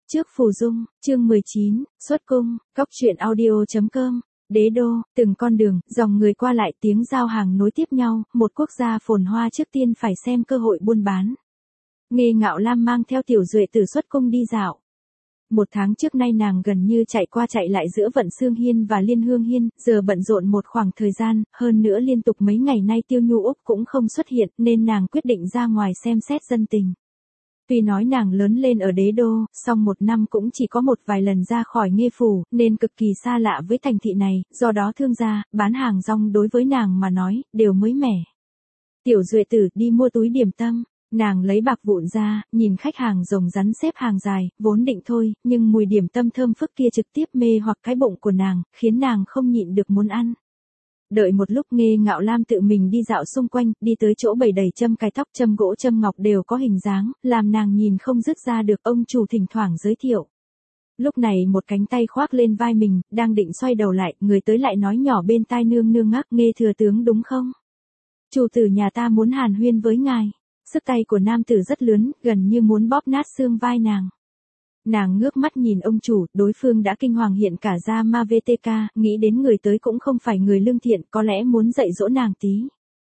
Trước phù dung, chương 19, xuất cung, cóc truyện audio.com. Đế đô, từng con đường, dòng người qua lại, tiếng giao hàng nối tiếp nhau, một quốc gia phồn hoa trước tiên phải xem cơ hội buôn bán. Nghê Ngạo Lam mang theo Tiểu Duệ Tử xuất cung đi dạo. Một tháng trước nay nàng gần như chạy qua chạy lại giữa Vận Xương Hiên và Liên Hương Hiên, giờ bận rộn một khoảng thời gian, hơn nữa liên tục mấy ngày nay Tiêu Nhu Úc cũng không xuất hiện nên nàng quyết định ra ngoài xem xét dân tình. Tuy nói nàng lớn lên ở đế đô, song một năm cũng chỉ có một vài lần ra khỏi Nghê phủ, nên cực kỳ xa lạ với thành thị này, do đó thương gia, bán hàng rong đối với nàng mà nói, đều mới mẻ. Tiểu Duệ Tử đi mua túi điểm tâm, nàng lấy bạc vụn ra, nhìn khách hàng rồng rắn xếp hàng dài, vốn định thôi, nhưng mùi điểm tâm thơm phức kia trực tiếp mê hoặc cái bụng của nàng, khiến nàng không nhịn được muốn ăn. Đợi một lúc Nghê Ngạo Lam tự mình đi dạo xung quanh, đi tới chỗ bày đầy châm cài tóc, châm gỗ châm ngọc đều có hình dáng, làm nàng nhìn không dứt ra được. Ông chủ thỉnh thoảng giới thiệu. Lúc này một cánh tay khoác lên vai mình, đang định xoay đầu lại, người tới lại nói nhỏ bên tai nương nương ngắc: Nghê thừa tướng đúng không? Chủ tử nhà ta muốn hàn huyên với ngài. Sức tay của nam tử rất lớn, gần như muốn bóp nát xương vai nàng. Nàng ngước mắt nhìn ông chủ, đối phương đã kinh hoàng hiện cả da ma VTK, nghĩ đến người tới cũng không phải người lương thiện, có lẽ muốn dạy dỗ nàng tí.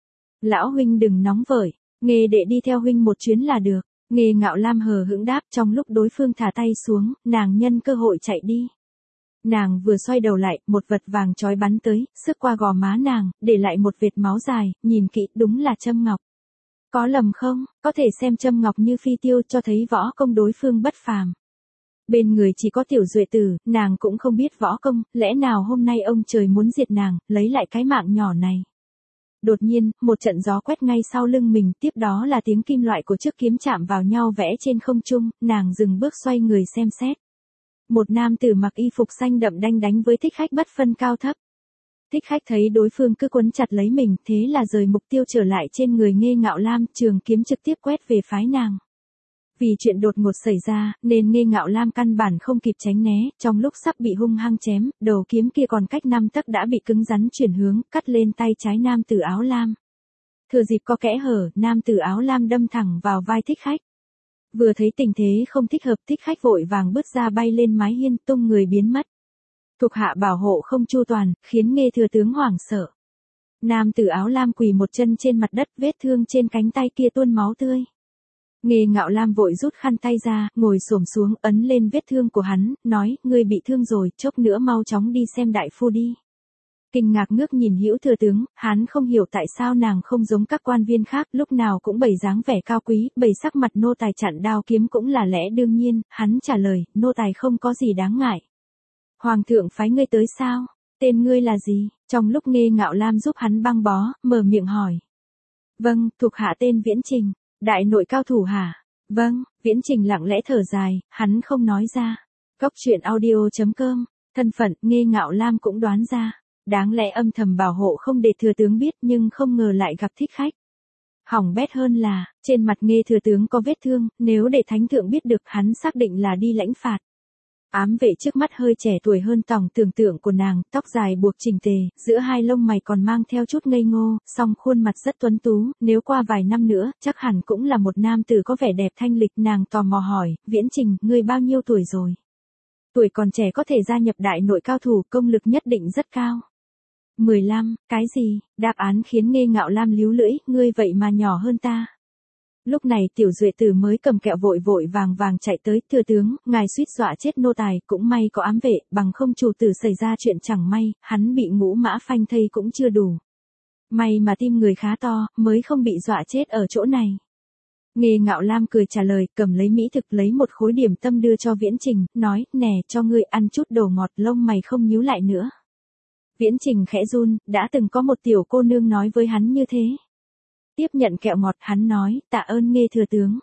Lão huynh đừng nóng vội, Nghê đệ đi theo huynh một chuyến là được. Nghê Ngạo Lam hờ hững đáp. Trong lúc đối phương thả tay xuống, nàng nhân cơ hội chạy đi. Nàng vừa xoay đầu lại, một vật vàng chói bắn tới, xước qua gò má nàng, để lại một vệt máu dài, nhìn kỹ, đúng là châm ngọc. Có lầm không? Có thể xem châm ngọc như phi tiêu, cho thấy võ công đối phương bất phàm. Bên người chỉ có Tiểu Duệ Tử, nàng cũng không biết võ công, lẽ nào hôm nay ông trời muốn diệt nàng, lấy lại cái mạng nhỏ này. Đột nhiên, một trận gió quét ngay sau lưng mình, tiếp đó là tiếng kim loại của chiếc kiếm chạm vào nhau vẽ trên không trung, nàng dừng bước xoay người xem xét. Một nam tử mặc y phục xanh đậm đanh đánh với thích khách bất phân cao thấp. Thích khách thấy đối phương cứ quấn chặt lấy mình, thế là rời mục tiêu trở lại trên người Nghê Ngạo Lam, trường kiếm trực tiếp quét về phái nàng. Vì chuyện đột ngột xảy ra, nên Nghê Ngạo Lam căn bản không kịp tránh né, trong lúc sắp bị hung hăng chém, đầu kiếm kia còn cách 5 tấc đã bị cứng rắn chuyển hướng, cắt lên tay trái nam tử áo lam. Thừa dịp có kẽ hở, nam tử áo lam đâm thẳng vào vai thích khách. Vừa thấy tình thế không thích hợp, thích khách vội vàng bước ra bay lên mái hiên, tung người biến mất. Thuộc hạ bảo hộ không chu toàn, khiến Nghê thừa tướng hoảng sợ. Nam tử áo lam quỳ một chân trên mặt đất, vết thương trên cánh tay kia tuôn máu tươi. Nghê Ngạo Lam vội rút khăn tay ra, ngồi xổm xuống, ấn lên vết thương của hắn, nói: Ngươi bị thương rồi, chốc nữa mau chóng đi xem đại phu đi. Kinh ngạc ngước nhìn Hữu thừa tướng, hắn không hiểu tại sao nàng không giống các quan viên khác, lúc nào cũng bày dáng vẻ cao quý, bày sắc mặt nô tài chặn đao kiếm cũng là lẽ đương nhiên. Hắn trả lời: Nô tài không có gì đáng ngại. Hoàng thượng phái ngươi tới sao? Tên ngươi là gì? Trong lúc Nghê Ngạo Lam giúp hắn băng bó, mở miệng hỏi. Vâng, thuộc hạ tên Viễn Trình. Đại nội cao thủ hả? Vâng. Viễn Trình lặng lẽ thở dài, hắn không nói ra. Cóc truyện audio.com. Thân phận Nghê Ngạo Lam cũng đoán ra. Đáng lẽ âm thầm bảo hộ không để thừa tướng biết, nhưng không ngờ lại gặp thích khách. Hỏng bét hơn là, trên mặt Nghê thừa tướng có vết thương, nếu để thánh thượng biết được, hắn xác định là đi lãnh phạt. Ám vệ trước mắt hơi trẻ tuổi hơn tòng tưởng tượng của nàng, tóc dài buộc chỉnh tề, giữa hai lông mày còn mang theo chút ngây ngô, song khuôn mặt rất tuấn tú, nếu qua vài năm nữa, chắc hẳn cũng là một nam tử có vẻ đẹp thanh lịch. Nàng tò mò hỏi: Viễn Trình, ngươi bao nhiêu tuổi rồi? Tuổi còn trẻ có thể gia nhập đại nội cao thủ, công lực nhất định rất cao. 15, cái gì? Đáp án khiến Nghê Ngạo Lam líu lưỡi, ngươi vậy mà nhỏ hơn ta. Lúc này Tiểu Duệ Tử mới cầm kẹo vội vội vàng vàng chạy tới: Thừa tướng, ngài suýt dọa chết nô tài, cũng may có ám vệ, bằng không chủ tử xảy ra chuyện chẳng may, hắn bị ngũ mã phanh thây cũng chưa đủ. May mà tim người khá to, mới không bị dọa chết ở chỗ này. Nghê Ngạo Lam cười trả lời, cầm lấy mỹ thực, lấy một khối điểm tâm đưa cho Viễn Trình, nói: Nè, cho ngươi ăn chút đồ ngọt. Lông mày không nhíu lại nữa. Viễn Trình khẽ run, đã từng có một tiểu cô nương nói với hắn như thế. Tiếp nhận kẹo ngọt, hắn nói: Tạ ơn Nghê thừa tướng.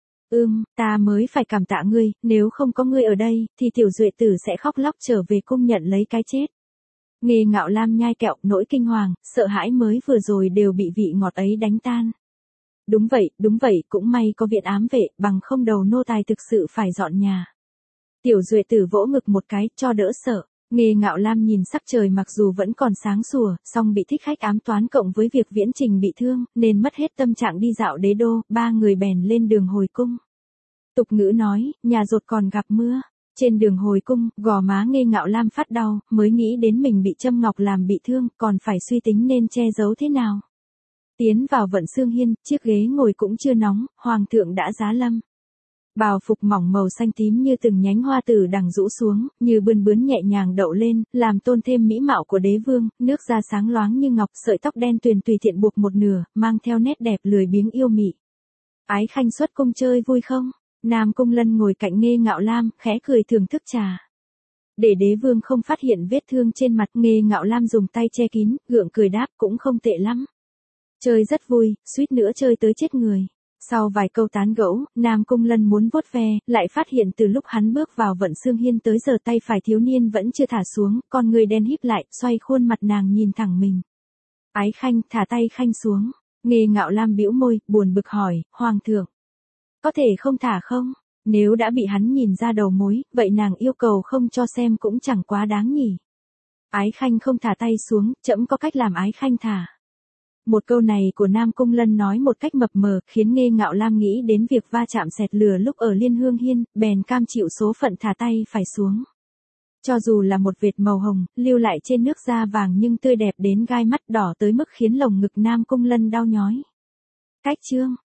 Ta mới phải cảm tạ ngươi, nếu không có ngươi ở đây, thì Tiểu Duệ Tử sẽ khóc lóc trở về cung nhận lấy cái chết. Nghê Ngạo Lam nhai kẹo, nỗi kinh hoàng, sợ hãi mới vừa rồi đều bị vị ngọt ấy đánh tan. Đúng vậy, cũng may có viện ám vệ, bằng không đầu nô tài thực sự phải dọn nhà. Tiểu Duệ Tử vỗ ngực một cái, cho đỡ sợ. Nghê Ngạo Lam nhìn sắc trời mặc dù vẫn còn sáng sủa, song bị thích khách ám toán cộng với việc Viễn Trình bị thương, nên mất hết tâm trạng đi dạo đế đô, ba người bèn lên đường hồi cung. Tục ngữ nói, nhà dột còn gặp mưa, Trên đường hồi cung, gò má Nghê Ngạo Lam phát đau, mới nghĩ đến mình bị châm ngọc làm bị thương, còn phải suy tính nên che giấu thế nào. Tiến vào Vận Xương Hiên, chiếc ghế ngồi cũng chưa nóng, hoàng thượng đã giá lâm. Bào phục mỏng màu xanh tím như từng nhánh hoa tử đằng rũ xuống, như bươn bướn nhẹ nhàng đậu lên, làm tôn thêm mỹ mạo của đế vương, nước da sáng loáng như ngọc, sợi tóc đen tuyền tùy tiện buộc một nửa, mang theo nét đẹp lười biếng yêu mị. Ái Khanh xuất cung chơi vui không? Nam Cung Lân ngồi cạnh Nghê Ngạo Lam, khẽ cười thưởng thức trà. Để đế vương không phát hiện vết thương trên mặt, Nghê Ngạo Lam dùng tay che kín, gượng cười đáp cũng không tệ lắm. Chơi rất vui, suýt nữa chơi tới chết người. Sau vài câu tán gẫu, Nam Cung Lân muốn vuốt ve, lại phát hiện từ lúc hắn bước vào Vận Xương Hiên tới giờ tay phải thiếu niên vẫn chưa thả xuống, con người đen híp lại, xoay khuôn mặt nàng nhìn thẳng mình. Ái Khanh, thả tay Khanh xuống. Nghê Ngạo Lam bĩu môi, buồn bực hỏi, Hoàng thượng. Có thể không thả không? Nếu đã bị hắn nhìn ra đầu mối, vậy nàng yêu cầu không cho xem cũng chẳng quá đáng nhỉ. Ái Khanh không thả tay xuống, trẫm có cách làm Ái Khanh thả. Một câu này của Nam Cung Lân nói một cách mập mờ, khiến Nghê Ngạo Lam nghĩ đến việc va chạm xẹt lửa lúc ở Liên Hương Hiên, bèn cam chịu số phận thả tay phải xuống. Cho dù là một vệt màu hồng, lưu lại trên nước da vàng nhưng tươi đẹp đến gai mắt, đỏ tới mức khiến lồng ngực Nam Cung Lân đau nhói. Cách chương